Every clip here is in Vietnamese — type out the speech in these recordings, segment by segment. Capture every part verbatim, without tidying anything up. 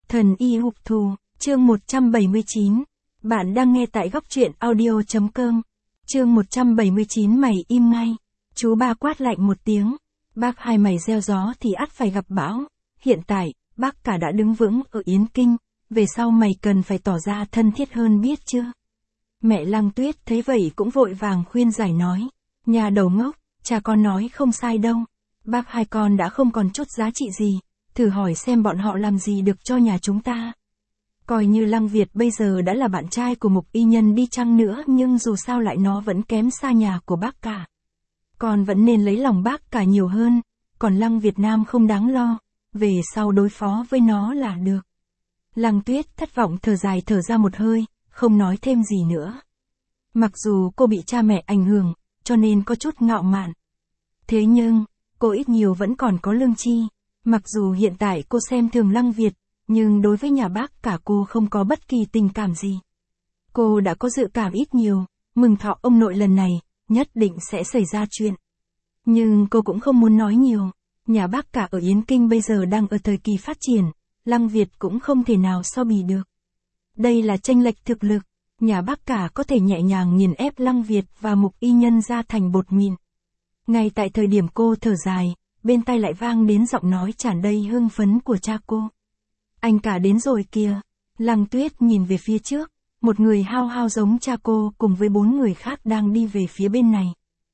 Thần y hục thù, chương một trăm bảy mươi chín. Bạn đang nghe tại góc truyện audio.com. Chương một trăm bảy mươi chín mày im ngay. Chú ba quát lạnh một tiếng. Bác hai mày gieo gió thì ắt phải gặp bão. Hiện tại, bác cả đã đứng vững ở Yến Kinh. Về sau mày cần phải tỏ ra thân thiết hơn biết chưa? Mẹ Lăng Tuyết thấy vậy cũng vội vàng khuyên giải nói. Nhà đầu ngốc, cha con nói không sai đâu. Bác hai con đã không còn chút giá trị gì. Thử hỏi xem bọn họ làm gì được cho nhà chúng ta. Coi như Lăng Việt bây giờ đã là bạn trai của Mục Y Nhân đi chăng nữa, nhưng dù sao lại nó vẫn kém xa nhà của bác cả. Con vẫn nên lấy lòng bác cả nhiều hơn, còn Lăng Việt Nam không đáng lo, về sau đối phó với nó là được. Lăng Tuyết thất vọng thở dài thở ra một hơi, không nói thêm gì nữa. Mặc dù cô bị cha mẹ ảnh hưởng, cho nên có chút ngạo mạn. Thế nhưng, cô ít nhiều vẫn còn có lương tri. Mặc dù hiện tại cô xem thường Lăng Việt, nhưng đối với nhà bác cả cô không có bất kỳ tình cảm gì. Cô đã có dự cảm ít nhiều, mừng thọ ông nội lần này, nhất định sẽ xảy ra chuyện. Nhưng cô cũng không muốn nói nhiều, nhà bác cả ở Yến Kinh bây giờ đang ở thời kỳ phát triển, Lăng Việt cũng không thể nào so bì được. Đây là chênh lệch thực lực, nhà bác cả có thể nhẹ nhàng nghiền ép Lăng Việt và Mục Y Nhân ra thành bột mịn. Ngay tại thời điểm cô thở dài, bên tai lại vang đến giọng nói tràn đầy hưng phấn của cha cô. Anh cả đến rồi kìa. Lăng Tuyết nhìn về phía trước, một người hao hao giống cha cô cùng với bốn người khác đang đi về phía bên này.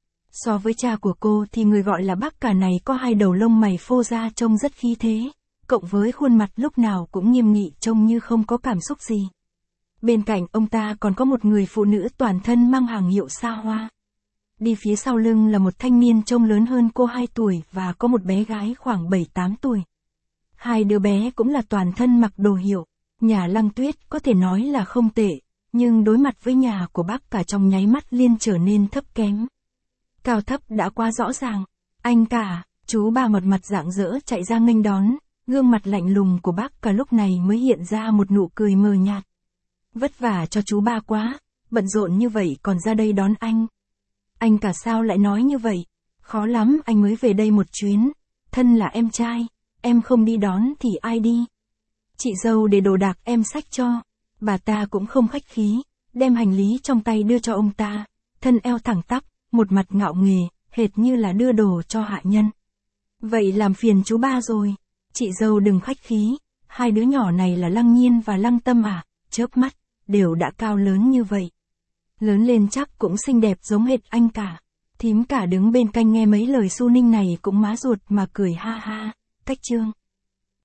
So với cha của cô thì người gọi là bác cả này có hai đầu lông mày phô ra trông rất khí thế, cộng với khuôn mặt lúc nào cũng nghiêm nghị trông như không có cảm xúc gì. Bên cạnh ông ta còn có một người phụ nữ toàn thân mang hàng hiệu xa hoa. Đi phía sau lưng là một thanh niên trông lớn hơn cô hai tuổi và có một bé gái khoảng bảy tám tuổi. Hai đứa bé cũng là toàn thân mặc đồ hiệu. Nhà Lăng Tuyết có thể nói là không tệ, nhưng đối mặt với nhà của bác cả trong nháy mắt liền trở nên thấp kém. Cao thấp đã quá rõ ràng. Anh cả, chú ba một mặt rạng rỡ chạy ra nghênh đón, gương mặt lạnh lùng của bác cả lúc này mới hiện ra một nụ cười mờ nhạt. Vất vả cho chú ba quá, bận rộn như vậy còn ra đây đón anh. Anh cả sao lại nói như vậy? Khó lắm anh mới về đây một chuyến. Thân là em trai, em không đi đón thì ai đi? Chị dâu để đồ đạc em xách cho. Bà ta cũng không khách khí, đem hành lý trong tay đưa cho ông ta. Thân eo thẳng tắp, một mặt ngạo nghề, hệt như là đưa đồ cho hạ nhân. Vậy làm phiền chú ba rồi. Chị dâu đừng khách khí, hai đứa nhỏ này là Lăng Nhiên và Lăng Tâm à? Chớp mắt, đều đã cao lớn như vậy. Lớn lên chắc cũng xinh đẹp giống hệt anh cả. Thím cả đứng bên cạnh nghe mấy lời su ninh này cũng má ruột mà cười ha ha. Cách chương.